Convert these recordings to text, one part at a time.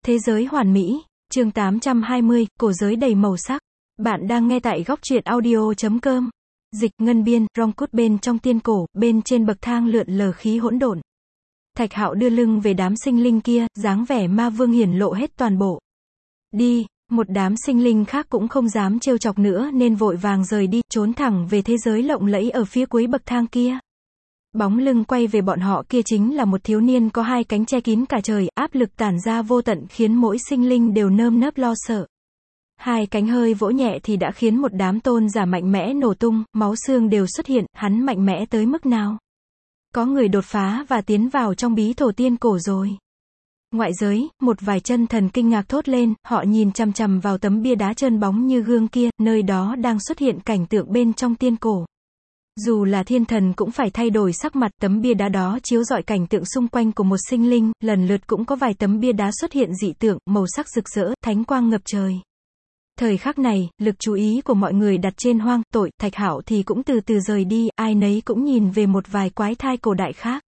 Thế giới hoàn mỹ, chương 820, cổ giới đầy màu sắc. Bạn đang nghe tại góc truyện audio.com. Dịch ngân biên, rong cút bên trong tiên cổ, bên trên bậc thang lượn lờ khí hỗn độn. Thạch Hạo đưa lưng về đám sinh linh kia, dáng vẻ ma vương hiển lộ hết toàn bộ. Đi, một đám sinh linh khác cũng không dám trêu chọc nữa nên vội vàng rời đi, trốn thẳng về thế giới lộng lẫy ở phía cuối bậc thang kia. Bóng lưng quay về bọn họ kia chính là một thiếu niên có hai cánh che kín cả trời, áp lực tản ra vô tận khiến mỗi sinh linh đều nơm nớp lo sợ. Hai cánh hơi vỗ nhẹ thì đã khiến một đám tôn giả mạnh mẽ nổ tung, máu xương đều xuất hiện, hắn mạnh mẽ tới mức nào? Có người đột phá và tiến vào trong bí thổ tiên cổ rồi. Ngoại giới, một vài chân thần kinh ngạc thốt lên, họ nhìn chằm chằm vào tấm bia đá trơn bóng như gương kia, nơi đó đang xuất hiện cảnh tượng bên trong tiên cổ. Dù là thiên thần cũng phải thay đổi sắc mặt, tấm bia đá đó chiếu rọi cảnh tượng xung quanh của một sinh linh, lần lượt cũng có vài tấm bia đá xuất hiện dị tượng, màu sắc rực rỡ, thánh quang ngập trời. Thời khắc này, lực chú ý của mọi người đặt trên Hoang Tội, Thạch Hạo thì cũng từ từ rời đi, ai nấy cũng nhìn về một vài quái thai cổ đại khác.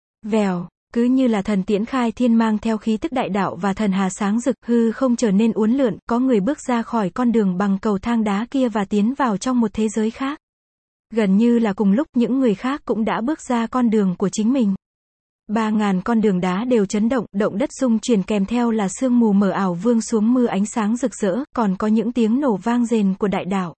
Vèo, cứ như là thần tiễn khai thiên mang theo khí tức đại đạo và thần hà sáng rực, hư không trở nên uốn lượn, có người bước ra khỏi con đường bằng cầu thang đá kia và tiến vào trong một thế giới khác. Gần như là cùng lúc những người khác cũng đã bước ra con đường của chính mình. 3.000 con đường đá đều chấn động, động đất rung chuyển kèm theo là sương mù mờ ảo vương xuống mưa ánh sáng rực rỡ, còn có những tiếng nổ vang rền của đại đạo.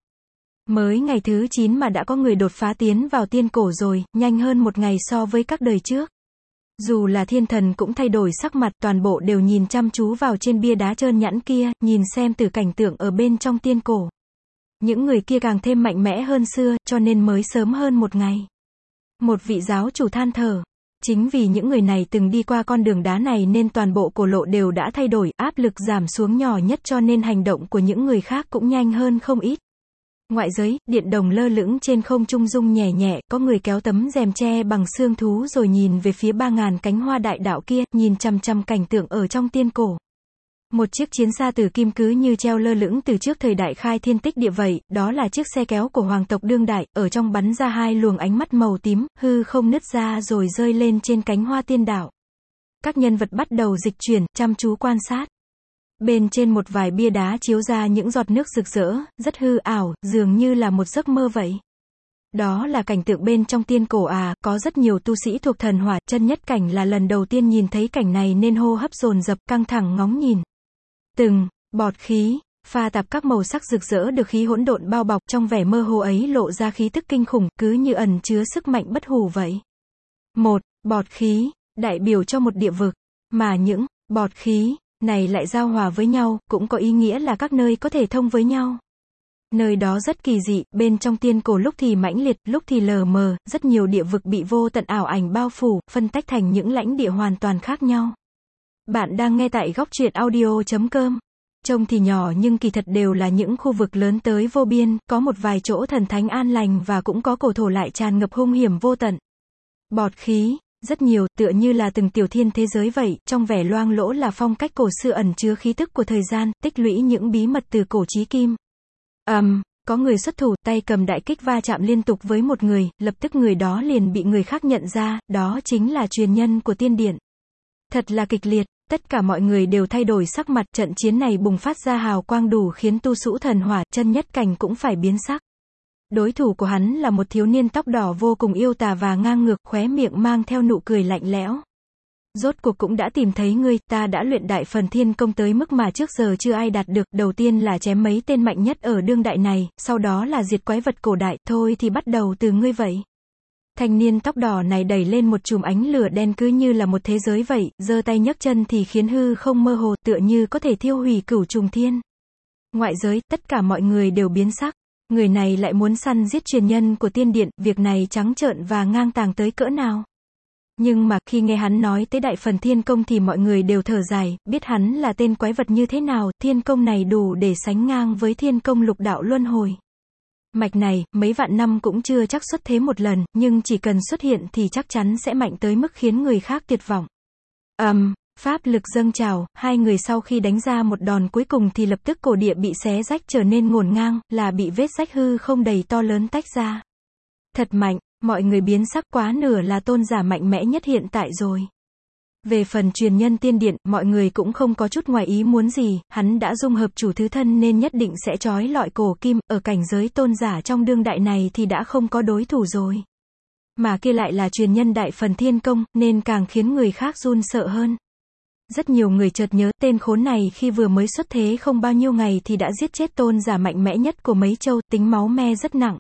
Mới ngày thứ 9 mà đã có người đột phá tiến vào tiên cổ rồi, nhanh hơn một ngày so với các đời trước. Dù là thiên thần cũng thay đổi sắc mặt, toàn bộ đều nhìn chăm chú vào trên bia đá trơn nhẵn kia, nhìn xem từ cảnh tượng ở bên trong tiên cổ. Những người kia càng thêm mạnh mẽ hơn xưa, cho nên mới sớm hơn một ngày. Một vị giáo chủ than thở. Chính vì những người này từng đi qua con đường đá này nên toàn bộ cổ lộ đều đã thay đổi, áp lực giảm xuống nhỏ nhất cho nên hành động của những người khác cũng nhanh hơn không ít. Ngoại giới, điện đồng lơ lửng trên không trung rung nhẹ nhẹ, có người kéo tấm rèm tre bằng xương thú rồi nhìn về phía 3.000 cánh hoa đại đạo kia, nhìn chằm chằm cảnh tượng ở trong tiên cổ. Một chiếc chiến xa tử kim cứ như treo lơ lửng từ trước thời đại khai thiên tích địa vậy, đó là chiếc xe kéo của hoàng tộc đương đại, ở trong bắn ra hai luồng ánh mắt màu tím, hư không nứt ra rồi rơi lên trên cánh hoa tiên đạo. Các nhân vật bắt đầu dịch chuyển, chăm chú quan sát. Bên trên một vài bia đá chiếu ra những giọt nước rực rỡ, rất hư ảo, dường như là một giấc mơ vậy. Đó là cảnh tượng bên trong tiên cổ à, có rất nhiều tu sĩ thuộc thần hỏa, chân nhất cảnh là lần đầu tiên nhìn thấy cảnh này nên hô hấp dồn dập, căng thẳng ngóng nhìn. Từng bọt khí pha tạp các màu sắc rực rỡ được khí hỗn độn bao bọc, trong vẻ mơ hồ ấy lộ ra khí tức kinh khủng, cứ như ẩn chứa sức mạnh bất hủ vậy. Một bọt khí đại biểu cho một địa vực, mà những bọt khí này lại giao hòa với nhau, cũng có ý nghĩa là các nơi có thể thông với nhau. Nơi đó rất kỳ dị, bên trong tiên cổ lúc thì mãnh liệt, lúc thì lờ mờ, rất nhiều địa vực bị vô tận ảo ảnh bao phủ, phân tách thành những lãnh địa hoàn toàn khác nhau. Bạn đang nghe tại góc truyện audio.com. Trông thì nhỏ nhưng kỳ thật đều là những khu vực lớn tới vô biên, có một vài chỗ thần thánh an lành và cũng có cổ thổ lại tràn ngập hung hiểm vô tận. Bọt khí, rất nhiều, tựa như là từng tiểu thiên thế giới vậy, trong vẻ loang lỗ là phong cách cổ xưa ẩn chứa khí tức của thời gian, tích lũy những bí mật từ cổ chí kim. Có người xuất thủ, tay cầm đại kích va chạm liên tục với một người, lập tức người đó liền bị người khác nhận ra, đó chính là truyền nhân của tiên điện. Thật là kịch liệt, tất cả mọi người đều thay đổi sắc mặt, trận chiến này bùng phát ra hào quang đủ khiến tu sĩ thần hỏa, chân nhất cảnh cũng phải biến sắc. Đối thủ của hắn là một thiếu niên tóc đỏ vô cùng yêu tà và ngang ngược, khóe miệng mang theo nụ cười lạnh lẽo. Rốt cuộc cũng đã tìm thấy ngươi, ta đã luyện đại phần thiên công tới mức mà trước giờ chưa ai đạt được, đầu tiên là chém mấy tên mạnh nhất ở đương đại này, sau đó là diệt quái vật cổ đại, thôi thì bắt đầu từ ngươi vậy. Thanh niên tóc đỏ này đẩy lên một chùm ánh lửa đen cứ như là một thế giới vậy, giơ tay nhấc chân thì khiến hư không mơ hồ, tựa như có thể thiêu hủy cửu trùng thiên. Ngoại giới, tất cả mọi người đều biến sắc, người này lại muốn săn giết truyền nhân của tiên điện, việc này trắng trợn và ngang tàng tới cỡ nào. Nhưng mà, khi nghe hắn nói tới đại phần thiên công thì mọi người đều thở dài, biết hắn là tên quái vật như thế nào, thiên công này đủ để sánh ngang với thiên công lục đạo luân hồi. Mạch này, mấy vạn năm cũng chưa chắc xuất thế một lần, nhưng chỉ cần xuất hiện thì chắc chắn sẽ mạnh tới mức khiến người khác tuyệt vọng. Pháp lực dâng trào, hai người sau khi đánh ra một đòn cuối cùng thì lập tức cổ địa bị xé rách trở nên ngổn ngang, là bị vết rách hư không đầy to lớn tách ra. Thật mạnh, mọi người biến sắc, quá nửa là tôn giả mạnh mẽ nhất hiện tại rồi. Về phần truyền nhân tiên điện, mọi người cũng không có chút ngoài ý muốn gì, hắn đã dung hợp chủ thứ thân nên nhất định sẽ trói lọi cổ kim, ở cảnh giới tôn giả trong đương đại này thì đã không có đối thủ rồi. Mà kia lại là truyền nhân đại phần thiên công, nên càng khiến người khác run sợ hơn. Rất nhiều người chợt nhớ, tên khốn này khi vừa mới xuất thế không bao nhiêu ngày thì đã giết chết tôn giả mạnh mẽ nhất của mấy châu, tính máu me rất nặng.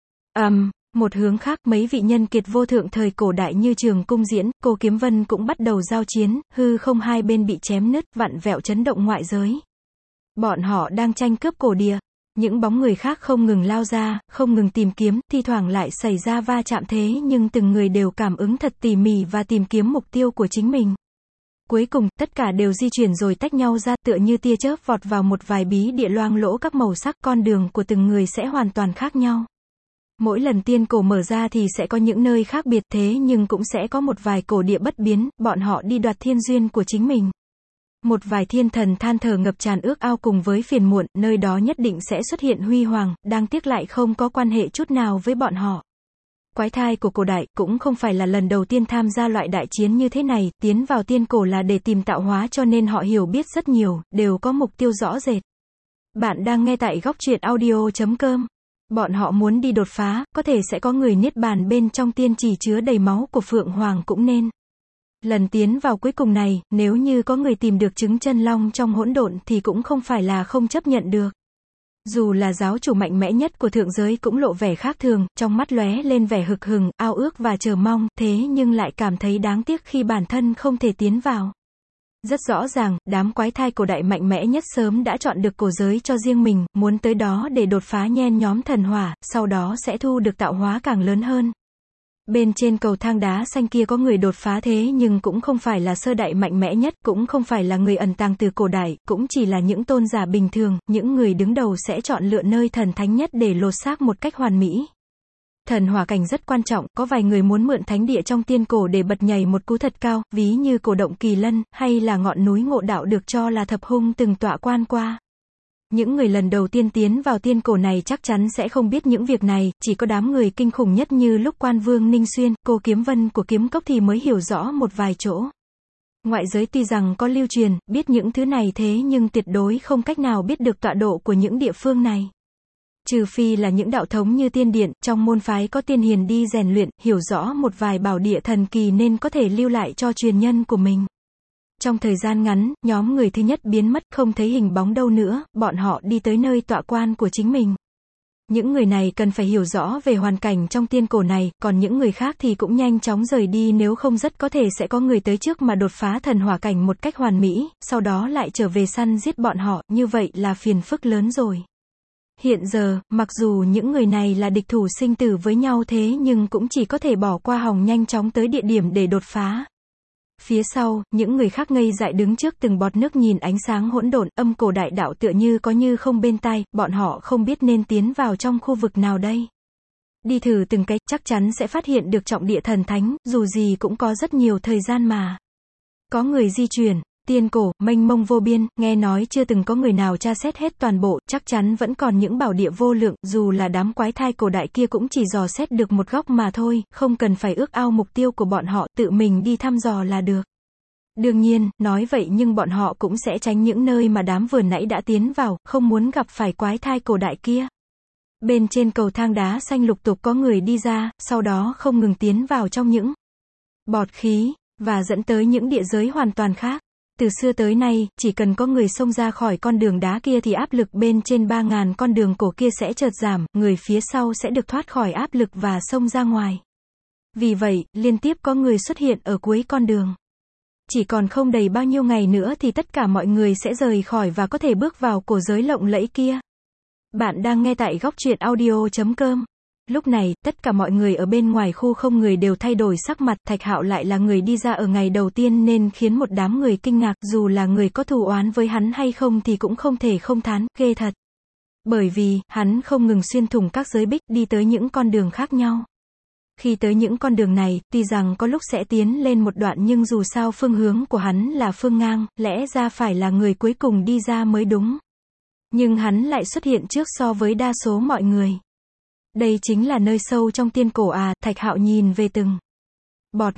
Một hướng khác, mấy vị nhân kiệt vô thượng thời cổ đại như Trường Cung Diễn, Cô Kiếm Vân cũng bắt đầu giao chiến, hư không hai bên bị chém nứt, vặn vẹo chấn động ngoại giới. Bọn họ đang tranh cướp cổ địa. Những bóng người khác không ngừng lao ra, không ngừng tìm kiếm, thi thoảng lại xảy ra va chạm thế nhưng từng người đều cảm ứng thật tỉ mỉ và tìm kiếm mục tiêu của chính mình. Cuối cùng, tất cả đều di chuyển rồi tách nhau ra, tựa như tia chớp vọt vào một vài bí địa loang lỗ các màu sắc, con đường của từng người sẽ hoàn toàn khác nhau. Mỗi lần tiên cổ mở ra thì sẽ có những nơi khác biệt, thế nhưng cũng sẽ có một vài cổ địa bất biến, bọn họ đi đoạt thiên duyên của chính mình. Một vài thiên thần than thở ngập tràn ước ao cùng với phiền muộn, nơi đó nhất định sẽ xuất hiện huy hoàng, đáng tiếc lại không có quan hệ chút nào với bọn họ. Quái thai của cổ đại cũng không phải là lần đầu tiên tham gia loại đại chiến như thế này, tiến vào tiên cổ là để tìm tạo hóa cho nên họ hiểu biết rất nhiều, đều có mục tiêu rõ rệt. Bạn đang nghe tại Góc Truyện Audio.com. Bọn họ muốn đi đột phá, có thể sẽ có người niết bàn bên trong tiên chỉ chứa đầy máu của Phượng Hoàng cũng nên. Lần tiến vào cuối cùng này, nếu như có người tìm được trứng chân long trong hỗn độn thì cũng không phải là không chấp nhận được. Dù là giáo chủ mạnh mẽ nhất của thượng giới cũng lộ vẻ khác thường, trong mắt lóe lên vẻ hực hừng, ao ước và chờ mong, thế nhưng lại cảm thấy đáng tiếc khi bản thân không thể tiến vào. Rất rõ ràng, đám quái thai cổ đại mạnh mẽ nhất sớm đã chọn được cổ giới cho riêng mình, muốn tới đó để đột phá nhen nhóm thần hỏa, sau đó sẽ thu được tạo hóa càng lớn hơn. Bên trên cầu thang đá xanh kia có người đột phá thế nhưng cũng không phải là sơ đại mạnh mẽ nhất, cũng không phải là người ẩn tàng từ cổ đại, cũng chỉ là những tôn giả bình thường, những người đứng đầu sẽ chọn lựa nơi thần thánh nhất để lột xác một cách hoàn mỹ. Thần hỏa cảnh rất quan trọng, có vài người muốn mượn thánh địa trong tiên cổ để bật nhảy một cú thật cao, ví như cổ động Kỳ Lân, hay là ngọn núi Ngộ Đạo được cho là thập hung từng tọa quan qua. Những người lần đầu tiên tiến vào tiên cổ này chắc chắn sẽ không biết những việc này, chỉ có đám người kinh khủng nhất như lúc Quan Vương Ninh Xuyên, Cô Kiếm Vân của Kiếm Cốc thì mới hiểu rõ một vài chỗ. Ngoại giới tuy rằng có lưu truyền, biết những thứ này thế nhưng tuyệt đối không cách nào biết được tọa độ của những địa phương này. Trừ phi là những đạo thống như tiên điện, trong môn phái có tiên hiền đi rèn luyện, hiểu rõ một vài bảo địa thần kỳ nên có thể lưu lại cho truyền nhân của mình. Trong thời gian ngắn, nhóm người thứ nhất biến mất, không thấy hình bóng đâu nữa, bọn họ đi tới nơi tọa quan của chính mình. Những người này cần phải hiểu rõ về hoàn cảnh trong tiên cổ này, còn những người khác thì cũng nhanh chóng rời đi, nếu không rất có thể sẽ có người tới trước mà đột phá thần hỏa cảnh một cách hoàn mỹ, sau đó lại trở về săn giết bọn họ, như vậy là phiền phức lớn rồi. Hiện giờ, mặc dù những người này là địch thủ sinh tử với nhau thế nhưng cũng chỉ có thể bỏ qua hòng nhanh chóng tới địa điểm để đột phá. Phía sau, những người khác ngây dại đứng trước từng bọt nước nhìn ánh sáng hỗn độn, âm cổ đại đạo tựa như có như không bên tai, bọn họ không biết nên tiến vào trong khu vực nào đây. Đi thử từng cái, chắc chắn sẽ phát hiện được trọng địa thần thánh, dù gì cũng có rất nhiều thời gian mà. Có người di chuyển, tiên cổ, mênh mông vô biên, nghe nói chưa từng có người nào tra xét hết toàn bộ, chắc chắn vẫn còn những bảo địa vô lượng, dù là đám quái thai cổ đại kia cũng chỉ dò xét được một góc mà thôi, không cần phải ước ao mục tiêu của bọn họ, tự mình đi thăm dò là được. Đương nhiên, nói vậy nhưng bọn họ cũng sẽ tránh những nơi mà đám vừa nãy đã tiến vào, không muốn gặp phải quái thai cổ đại kia. Bên trên cầu thang đá xanh lục tục có người đi ra, sau đó không ngừng tiến vào trong những bọt khí, và dẫn tới những địa giới hoàn toàn khác. Từ xưa tới nay, chỉ cần có người xông ra khỏi con đường đá kia thì áp lực bên trên 3.000 con đường cổ kia sẽ chợt giảm, người phía sau sẽ được thoát khỏi áp lực và xông ra ngoài. Vì vậy, liên tiếp có người xuất hiện ở cuối con đường. Chỉ còn không đầy bao nhiêu ngày nữa thì tất cả mọi người sẽ rời khỏi và có thể bước vào cổ giới lộng lẫy kia. Bạn đang nghe tại Góc Truyện Audio.com. Lúc này, tất cả mọi người ở bên ngoài khu không người đều thay đổi sắc mặt, Thạch Hạo lại là người đi ra ở ngày đầu tiên nên khiến một đám người kinh ngạc, dù là người có thù oán với hắn hay không thì cũng không thể không thán, ghê thật. Bởi vì, hắn không ngừng xuyên thủng các giới bích, đi tới những con đường khác nhau. Khi tới những con đường này, tuy rằng có lúc sẽ tiến lên một đoạn nhưng dù sao phương hướng của hắn là phương ngang, lẽ ra phải là người cuối cùng đi ra mới đúng. Nhưng hắn lại xuất hiện trước so với đa số mọi người. Đây chính là nơi sâu trong tiên cổ à, Thạch Hạo nhìn về từng bọt nước,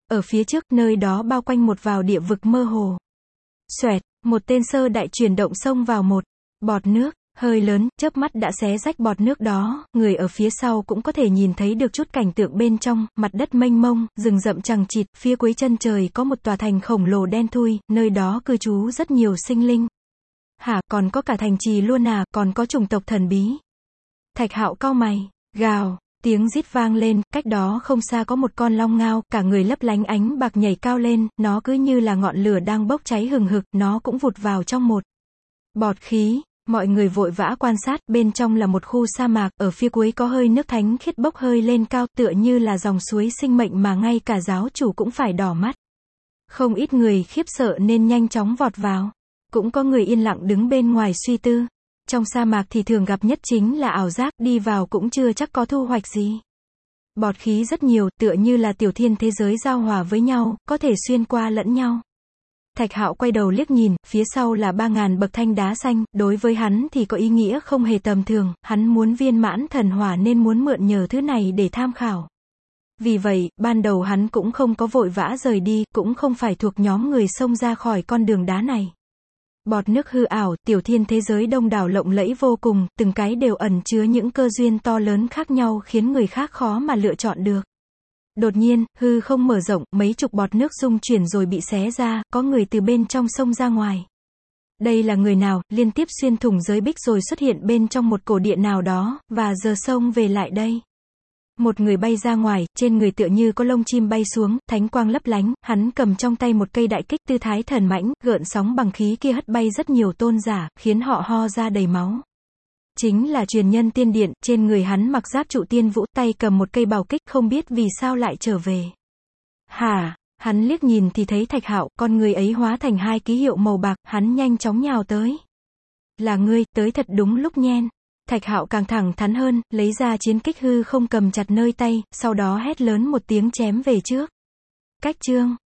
Ở phía trước, nơi đó bao quanh một vào địa vực mơ hồ. Xoẹt, một tên sơ đại chuyển động xông vào một bọt nước, hơi lớn, chớp mắt đã xé rách bọt nước đó, người ở phía sau cũng có thể nhìn thấy được chút cảnh tượng bên trong, mặt đất mênh mông, rừng rậm chằng chịt, phía cuối chân trời có một tòa thành khổng lồ đen thui, nơi đó cư trú rất nhiều sinh linh. Hả, còn có cả thành trì luôn à, còn có chủng tộc thần bí. Thạch Hạo cau mày, gào, tiếng rít vang lên, cách đó không xa có một con long ngao, cả người lấp lánh ánh bạc nhảy cao lên, nó cứ như là ngọn lửa đang bốc cháy hừng hực, nó cũng vụt vào trong một bọt khí. Mọi người vội vã quan sát, bên trong là một khu sa mạc, ở phía cuối có hơi nước thánh khiết bốc hơi lên cao, tựa như là dòng suối sinh mệnh mà ngay cả giáo chủ cũng phải đỏ mắt. Không ít người khiếp sợ nên nhanh chóng vọt vào. Cũng có người yên lặng đứng bên ngoài suy tư. Trong sa mạc thì thường gặp nhất chính là ảo giác, đi vào cũng chưa chắc có thu hoạch gì. Bọt khí rất nhiều, tựa như là tiểu thiên thế giới giao hòa với nhau, có thể xuyên qua lẫn nhau. Thạch Hạo quay đầu liếc nhìn, phía sau là 3.000 bậc thanh đá xanh, đối với hắn thì có ý nghĩa không hề tầm thường, hắn muốn viên mãn thần hỏa nên muốn mượn nhờ thứ này để tham khảo. Vì vậy, ban đầu hắn cũng không có vội vã rời đi, cũng không phải thuộc nhóm người xông ra khỏi con đường đá này. Bọt nước hư ảo, tiểu thiên thế giới đông đảo lộng lẫy vô cùng, từng cái đều ẩn chứa những cơ duyên to lớn khác nhau khiến người khác khó mà lựa chọn được. Đột nhiên, hư không mở rộng, mấy chục bọt nước rung chuyển rồi bị xé ra, có người từ bên trong sông ra ngoài. Đây là người nào, liên tiếp xuyên thủng giới bích rồi xuất hiện bên trong một cổ điện nào đó, và giờ xông về lại đây. Một người bay ra ngoài, trên người tựa như có lông chim bay xuống, thánh quang lấp lánh, hắn cầm trong tay một cây đại kích, tư thái thần mãnh, gợn sóng bằng khí kia hất bay rất nhiều tôn giả, khiến họ ho ra đầy máu. Chính là truyền nhân tiên điện, trên người hắn mặc giáp trụ tiên vũ, tay cầm một cây bào kích, không biết vì sao lại trở về. Hả? Hắn liếc nhìn thì thấy Thạch Hạo, con người ấy hóa thành hai ký hiệu màu bạc, hắn nhanh chóng nhào tới. Là ngươi, tới thật đúng lúc nhen. Thạch Hạo càng thẳng thắn hơn, lấy ra chiến kích hư không cầm chặt nơi tay, sau đó hét lớn một tiếng chém về trước. Cách chương